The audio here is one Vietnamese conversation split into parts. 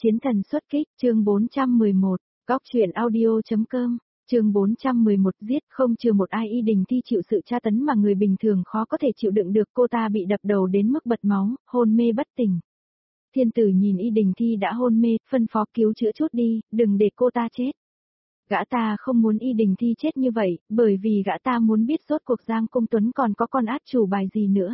Chiến thần xuất kích, chương 411, góc truyện audio.com, chương 411 giết không trừ một ai. Y Đình Thi chịu sự tra tấn mà người bình thường khó có thể chịu đựng được, cô ta bị đập đầu đến mức bật máu, hôn mê bất tỉnh. Thiên tử nhìn Y Đình Thi đã hôn mê, phân phó cứu chữa chút đi, đừng để cô ta chết. Gã ta không muốn Y Đình Thi chết như vậy, bởi vì gã ta muốn biết rốt cuộc Giang Cung Tuấn còn có con át chủ bài gì nữa.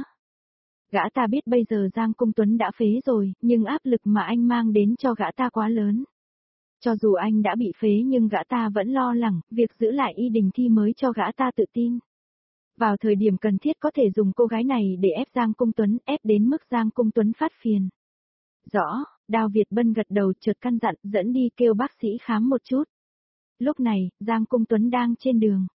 Gã ta biết bây giờ Giang Cung Tuấn đã phế rồi, nhưng áp lực mà anh mang đến cho gã ta quá lớn. Cho dù anh đã bị phế nhưng gã ta vẫn lo lắng, việc giữ lại Y Đình Thi mới cho gã ta tự tin. Vào thời điểm cần thiết có thể dùng cô gái này để ép Giang Cung Tuấn, ép đến mức Giang Cung Tuấn phát phiền. Rõ, Đao Việt Bân gật đầu chợt căn dặn, dẫn đi kêu bác sĩ khám một chút. Lúc này, Giang Cung Tuấn đang trên đường.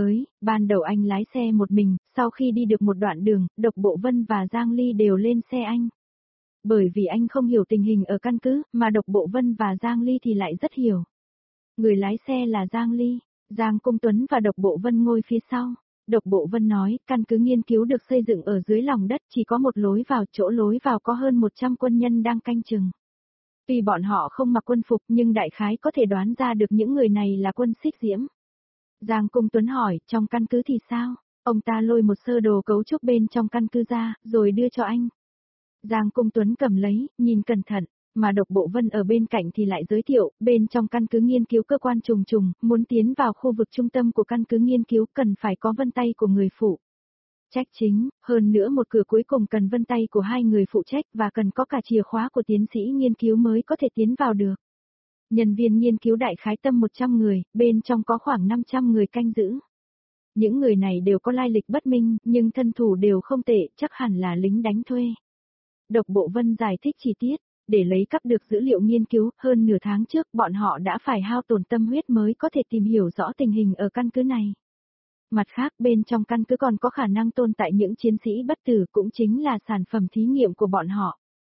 Ban đầu anh lái xe một mình, sau khi đi được một đoạn đường, Độc Bộ Vân và Giang Ly đều lên xe anh. Bởi vì anh không hiểu tình hình ở căn cứ, mà Độc Bộ Vân và Giang Ly thì lại rất hiểu. Người lái xe là Giang Ly, Giang Cung Tuấn và Độc Bộ Vân ngồi phía sau. Độc Bộ Vân nói, căn cứ nghiên cứu được xây dựng ở dưới lòng đất, chỉ có một lối vào, chỗ lối vào có hơn 100 quân nhân đang canh chừng. Tuy bọn họ không mặc quân phục nhưng đại khái có thể đoán ra được những người này là quân Xích Diễm. Giang Cung Tuấn hỏi, trong căn cứ thì sao? Ông ta lôi một sơ đồ cấu trúc bên trong căn cứ ra, rồi đưa cho anh. Giang Cung Tuấn cầm lấy, nhìn cẩn thận, mà Độc Bộ Vân ở bên cạnh thì lại giới thiệu, bên trong căn cứ nghiên cứu cơ quan trùng trùng, muốn tiến vào khu vực trung tâm của căn cứ nghiên cứu cần phải có vân tay của người phụ trách chính, hơn nữa một cửa cuối cùng cần vân tay của 2 người phụ trách và cần có cả chìa khóa của tiến sĩ nghiên cứu mới có thể tiến vào được. Nhân viên nghiên cứu đại khái tầm 100 người, bên trong có khoảng 500 người canh giữ. Những người này đều có lai lịch bất minh, nhưng thân thủ đều không tệ, chắc hẳn là lính đánh thuê. Độc Bộ Vân giải thích chi tiết, để lấy cắp được dữ liệu nghiên cứu, hơn nửa tháng trước bọn họ đã phải hao tổn tâm huyết mới có thể tìm hiểu rõ tình hình ở căn cứ này. Mặt khác bên trong căn cứ còn có khả năng tồn tại những chiến sĩ bất tử cũng chính là sản phẩm thí nghiệm của bọn họ.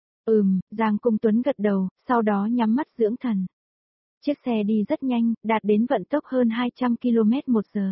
Giang Cung Tuấn gật đầu, sau đó nhắm mắt dưỡng thần. Chiếc xe đi rất nhanh, đạt đến vận tốc hơn 200 km/h.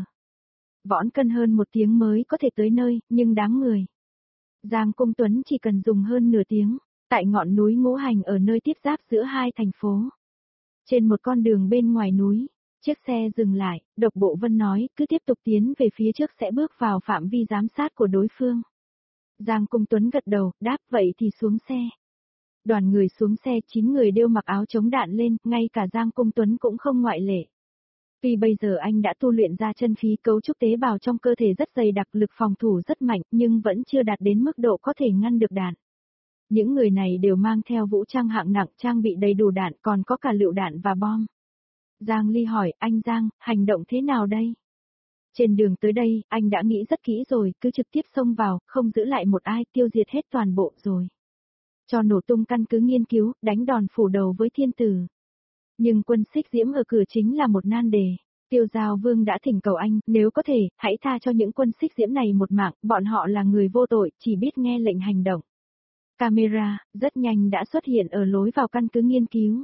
Võn cân hơn 1 tiếng mới có thể tới nơi, nhưng đáng người. Giang Cung Tuấn chỉ cần dùng hơn nửa tiếng, tại ngọn núi Ngũ Hành ở nơi tiếp giáp giữa hai thành phố. Trên một con đường bên ngoài núi, chiếc xe dừng lại, Độc Bộ Vân nói, cứ tiếp tục tiến về phía trước sẽ bước vào phạm vi giám sát của đối phương. Giang Cung Tuấn gật đầu, đáp vậy thì xuống xe. Đoàn người xuống xe, 9 người đều mặc áo chống đạn lên, ngay cả Giang Cung Tuấn cũng không ngoại lệ. Tuy bây giờ anh đã tu luyện ra chân khí, cấu trúc tế bào trong cơ thể rất dày đặc, lực phòng thủ rất mạnh, nhưng vẫn chưa đạt đến mức độ có thể ngăn được đạn. Những người này đều mang theo vũ trang hạng nặng, trang bị đầy đủ đạn, còn có cả lựu đạn và bom. Giang Ly hỏi, anh Giang, hành động thế nào đây? Trên đường tới đây, anh đã nghĩ rất kỹ rồi, cứ trực tiếp xông vào, không giữ lại một ai, tiêu diệt hết toàn bộ rồi. Cho nổ tung căn cứ nghiên cứu, đánh đòn phủ đầu với thiên tử. Nhưng quân Xích Diễm ở cửa chính là một nan đề. Tiêu Giao Vương đã thỉnh cầu anh, nếu có thể, hãy tha cho những quân Xích Diễm này một mạng, bọn họ là người vô tội, chỉ biết nghe lệnh hành động. Camera, rất nhanh đã xuất hiện ở lối vào căn cứ nghiên cứu.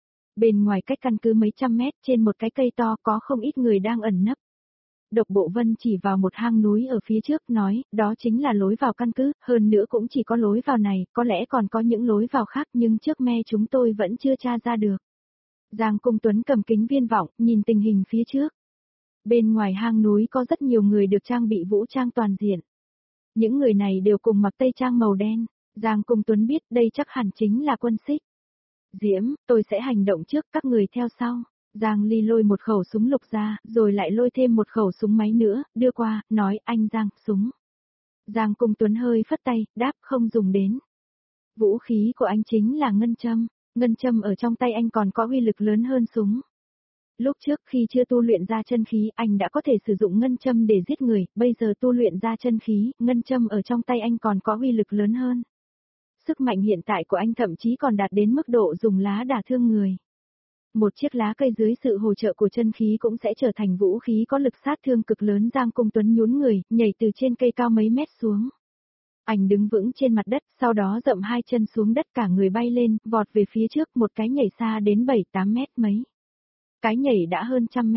Bên ngoài cách căn cứ mấy trăm mét, trên một cái cây to có không ít người đang ẩn nấp. Độc Bộ Vân chỉ vào một hang núi ở phía trước, nói, đó chính là lối vào căn cứ, hơn nữa cũng chỉ có lối vào này, có lẽ còn có những lối vào khác nhưng trước me chúng tôi vẫn chưa tra ra được. Giang Cung Tuấn cầm kính viễn vọng, nhìn tình hình phía trước. Bên ngoài hang núi có rất nhiều người được trang bị vũ trang toàn diện. Những người này đều cùng mặc tây trang màu đen. Giang Cung Tuấn biết đây chắc hẳn chính là quân Xích Diễm, tôi sẽ hành động trước, các người theo sau. Giang Ly lôi một khẩu súng lục ra, rồi lại lôi thêm một khẩu súng máy nữa, đưa qua, nói, anh Giang, súng. Giang Cung Tuấn hơi phất tay, đáp không dùng đến. Vũ khí của anh chính là ngân châm ở trong tay anh còn có uy lực lớn hơn súng. Lúc trước khi chưa tu luyện ra chân khí, anh đã có thể sử dụng ngân châm để giết người, bây giờ tu luyện ra chân khí, ngân châm ở trong tay anh còn có uy lực lớn hơn. Sức mạnh hiện tại của anh thậm chí còn đạt đến mức độ dùng lá đả thương người. Một chiếc lá cây dưới sự hỗ trợ của chân khí cũng sẽ trở thành vũ khí có lực sát thương cực lớn. Giang Cung Tuấn nhún người, nhảy từ trên cây cao mấy mét xuống. Anh đứng vững trên mặt đất, sau đó dậm 2 chân xuống đất, cả người bay lên, vọt về phía trước, một cái nhảy xa đến 7-8 mét mấy. Cái nhảy đã hơn 100 mét.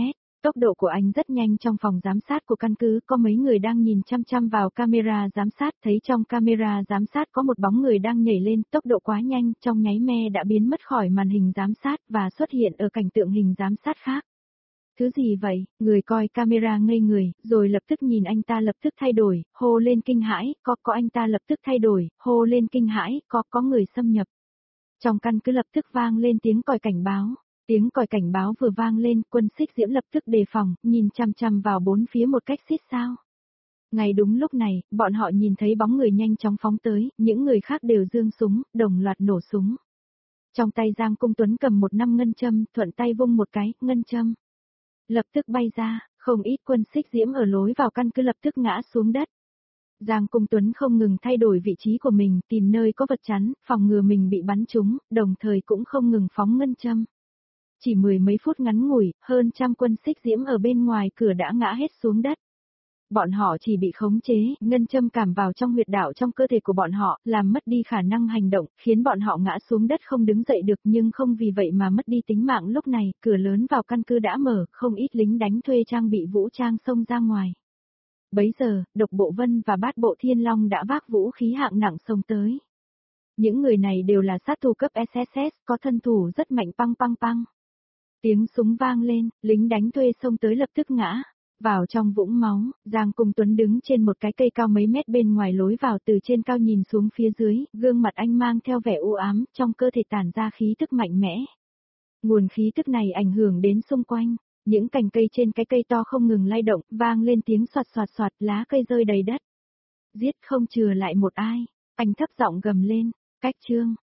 Tốc độ của anh rất nhanh trong phòng giám sát của căn cứ, có mấy người đang nhìn chăm chăm vào camera giám sát, thấy trong camera giám sát có một bóng người đang nhảy lên, tốc độ quá nhanh, trong nháy me đã biến mất khỏi màn hình giám sát và xuất hiện ở cảnh tượng hình giám sát khác. Thứ gì vậy? Người coi camera ngây người, rồi lập tức nhìn anh ta lập tức thay đổi, hô lên kinh hãi, có anh ta lập tức thay đổi, hô lên kinh hãi, có người xâm nhập. Trong căn cứ lập tức vang lên tiếng còi cảnh báo. Tiếng còi cảnh báo vừa vang lên, quân Xích Diễm lập tức đề phòng, nhìn chằm chằm vào bốn phía một cách xít sao. Ngay đúng lúc này, bọn họ nhìn thấy bóng người nhanh chóng phóng tới, những người khác đều giương súng, đồng loạt nổ súng. Trong tay Giang Cung Tuấn cầm một năm ngân châm, thuận tay vung một cái, ngân châm lập tức bay ra, không ít quân Xích Diễm ở lối vào căn cứ lập tức ngã xuống đất. Giang Cung Tuấn không ngừng thay đổi vị trí của mình, tìm nơi có vật chắn, phòng ngừa mình bị bắn trúng, đồng thời cũng không ngừng phóng ngân châm. Chỉ mười mấy phút ngắn ngủi, hơn trăm quân Xích Diễm ở bên ngoài cửa đã ngã hết xuống đất. Bọn họ chỉ bị khống chế, ngân châm cảm vào trong huyệt đạo trong cơ thể của bọn họ, làm mất đi khả năng hành động, khiến bọn họ ngã xuống đất không đứng dậy được, nhưng không vì vậy mà mất đi tính mạng. Lúc này, cửa lớn vào căn cứ đã mở, không ít lính đánh thuê trang bị vũ trang xông ra ngoài. Bấy giờ, Độc Bộ Vân và Bát Bộ Thiên Long đã vác vũ khí hạng nặng xông tới. Những người này đều là sát thủ cấp SSS, có thân thủ rất mạnh, păng păng păng. Tiếng súng vang lên, lính đánh thuê xông tới lập tức ngã. Vào trong vũng máu, Giang Cung Tuấn đứng trên một cái cây cao mấy mét bên ngoài lối vào, từ trên cao nhìn xuống phía dưới, gương mặt anh mang theo vẻ u ám, trong cơ thể tản ra khí tức mạnh mẽ. Nguồn khí tức này ảnh hưởng đến xung quanh, những cành cây trên cái cây to không ngừng lay động, vang lên tiếng xoạt xoạt xoạt, lá cây rơi đầy đất. Giết không chừa lại một ai, anh thấp giọng gầm lên, cách chương.